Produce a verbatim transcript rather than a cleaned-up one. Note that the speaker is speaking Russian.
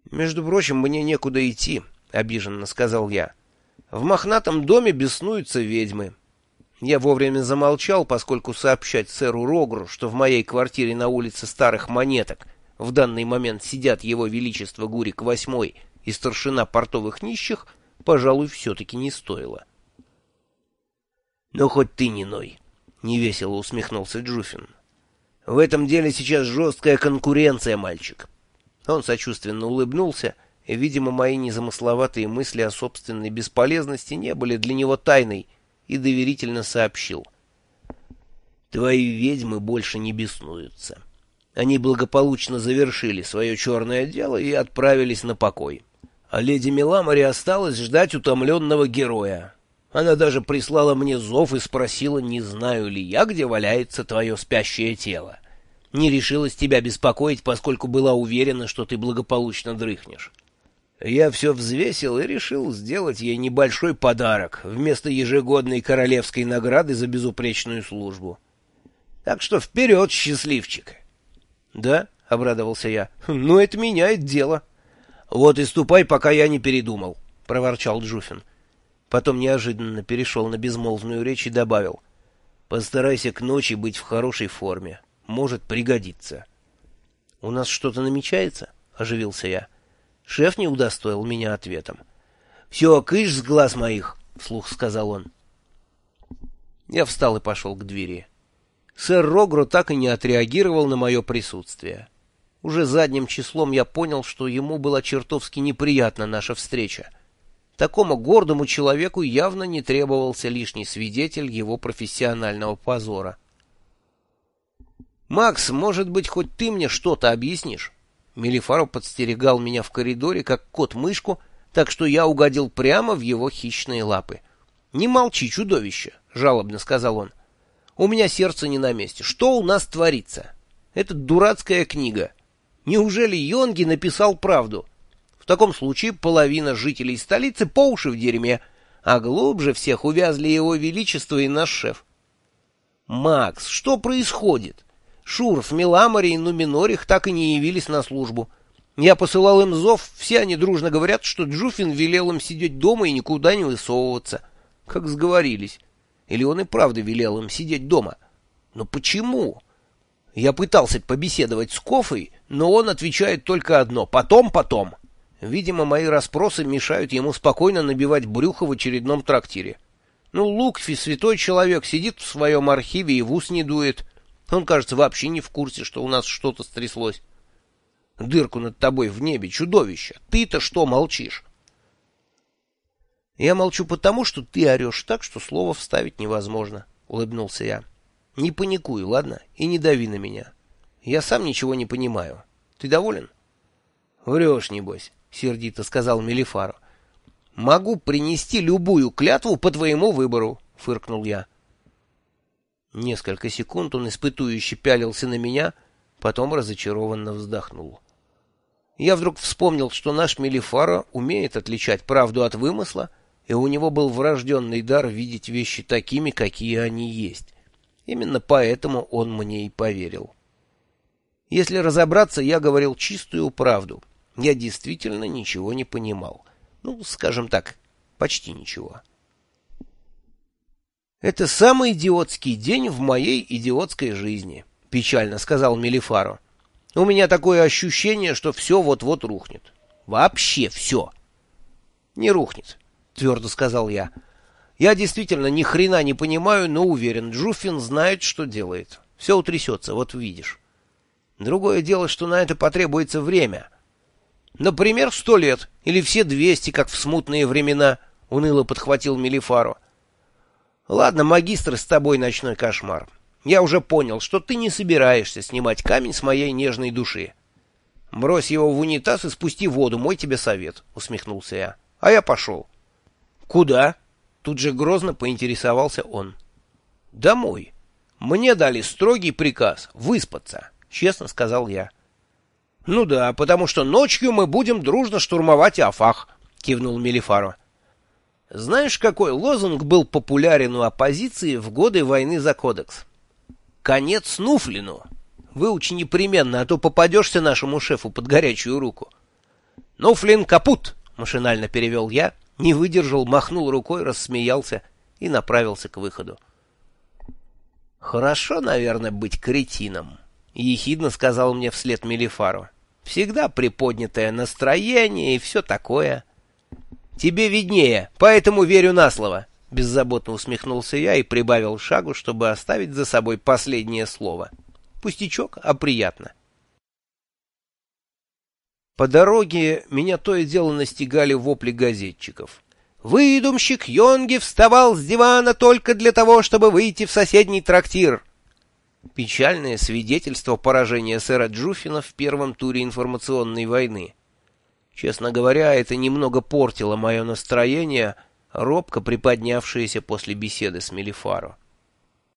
«Между прочим, мне некуда идти», — обиженно сказал я. «В мохнатом доме беснуются ведьмы». Я вовремя замолчал, поскольку сообщать сэру Рогру, что в моей квартире на улице Старых Монеток в данный момент сидят его величество Гурик восьмой и старшина портовых нищих, пожалуй, все-таки не стоило. «Ну, хоть ты не ной», — невесело усмехнулся Джуфин. «В этом деле сейчас жесткая конкуренция, мальчик». Он сочувственно улыбнулся, и, видимо, мои незамысловатые мысли о собственной бесполезности не были для него тайной, и доверительно сообщил. «Твои ведьмы больше не беснуются. Они благополучно завершили свое черное дело и отправились на покой. А леди Меламори осталась ждать утомленного героя. Она даже прислала мне зов и спросила, не знаю ли я, где валяется твое спящее тело. Не решилась тебя беспокоить, поскольку была уверена, что ты благополучно дрыхнешь. Я все взвесил и решил сделать ей небольшой подарок вместо ежегодной королевской награды за безупречную службу. Так что вперед, счастливчик!» «Да?» — обрадовался я. «Ну, это меняет дело». «Вот и ступай, пока я не передумал», — проворчал Джуфин. Потом неожиданно перешел на безмолвную речь и добавил. «Постарайся к ночи быть в хорошей форме. Может пригодиться». «У нас что-то намечается?» — оживился я. Шеф не удостоил меня ответом. «Все, кыш с глаз моих», — вслух сказал он. Я встал и пошел к двери. Сэр Рогро так и не отреагировал на мое присутствие. Уже задним числом я понял, что ему была чертовски неприятна наша встреча. Такому гордому человеку явно не требовался лишний свидетель его профессионального позора. «Макс, может быть, хоть ты мне что-то объяснишь?» Мелифаро подстерегал меня в коридоре, как кот мышку, так что я угодил прямо в его хищные лапы. «Не молчи, чудовище!» — жалобно сказал он. «У меня сердце не на месте. Что у нас творится? Это дурацкая книга. Неужели Йонги написал правду? В таком случае половина жителей столицы по уши в дерьме, а глубже всех увязли его величество и наш шеф». «Макс, что происходит? Шурф, Меламори и Нуминорих так и не явились на службу. Я посылал им зов, все они дружно говорят, что Джуфин велел им сидеть дома и никуда не высовываться. Как сговорились. Или он и правда велел им сидеть дома? Но почему? Я пытался побеседовать с Кофой, но он отвечает только одно: потом, потом. Видимо, мои расспросы мешают ему спокойно набивать брюхо в очередном трактире. Ну, Лукфи, святой человек, сидит в своем архиве и в ус не дует. Он, кажется, вообще не в курсе, что у нас что-то стряслось. Дырку над тобой в небе, чудовище. Ты-то что молчишь? Я молчу потому, что ты орешь так, что слово вставить невозможно, — улыбнулся я. Не паникуй, ладно? И не дави на меня. Я сам ничего не понимаю. Ты доволен? Врешь, небось, — сердито сказал Мелифаро. Могу принести любую клятву по твоему выбору, — фыркнул я. Несколько секунд он испытующе пялился на меня, потом разочарованно вздохнул. Я вдруг вспомнил, что наш Мелифаро умеет отличать правду от вымысла, и у него был врожденный дар видеть вещи такими, какие они есть. Именно поэтому он мне и поверил. Если разобраться, я говорил чистую правду. Я действительно ничего не понимал. Ну, скажем так, почти ничего. «Это самый идиотский день в моей идиотской жизни», — печально сказал Мелифаро. «У меня такое ощущение, что все вот-вот рухнет. Вообще все». «Не рухнет», — твердо сказал я. «Я действительно ни хрена не понимаю, но уверен, Джуфин знает, что делает. Все утрясется, вот увидишь. Другое дело, что на это потребуется время. Например, сто лет, или все двести, как в смутные времена», — уныло подхватил Мелифаро. «Ладно, магистр, с тобой ночной кошмар. Я уже понял, что ты не собираешься снимать камень с моей нежной души. Брось его в унитаз и спусти воду, мой тебе совет», — усмехнулся я. «А я пошел». «Куда?» — тут же грозно поинтересовался он. «Домой. Мне дали строгий приказ выспаться», — честно сказал я. «Ну да, потому что ночью мы будем дружно штурмовать Афах», — кивнул Мелифаро. Знаешь, какой лозунг был популярен у оппозиции в годы войны за кодекс? «Конец Нуфлину». Выучи непременно, а то попадешься нашему шефу под горячую руку. «Ну, Флинн, капут!» — машинально перевел я, не выдержал, махнул рукой, рассмеялся и направился к выходу. «Хорошо, наверное, быть кретином», — ехидно сказал мне вслед Мелифаро. «Всегда приподнятое настроение и все такое». «Тебе виднее, поэтому верю на слово», — беззаботно усмехнулся я и прибавил шагу, чтобы оставить за собой последнее слово. Пустячок, а приятно. По дороге меня то и дело настигали вопли газетчиков. «Выдумщик Йонги вставал с дивана только для того, чтобы выйти в соседний трактир». Печальное свидетельство поражения сэра Джуффина в первом туре информационной войны. Честно говоря, это немного портило мое настроение, робко приподнявшееся после беседы с Мелифаро.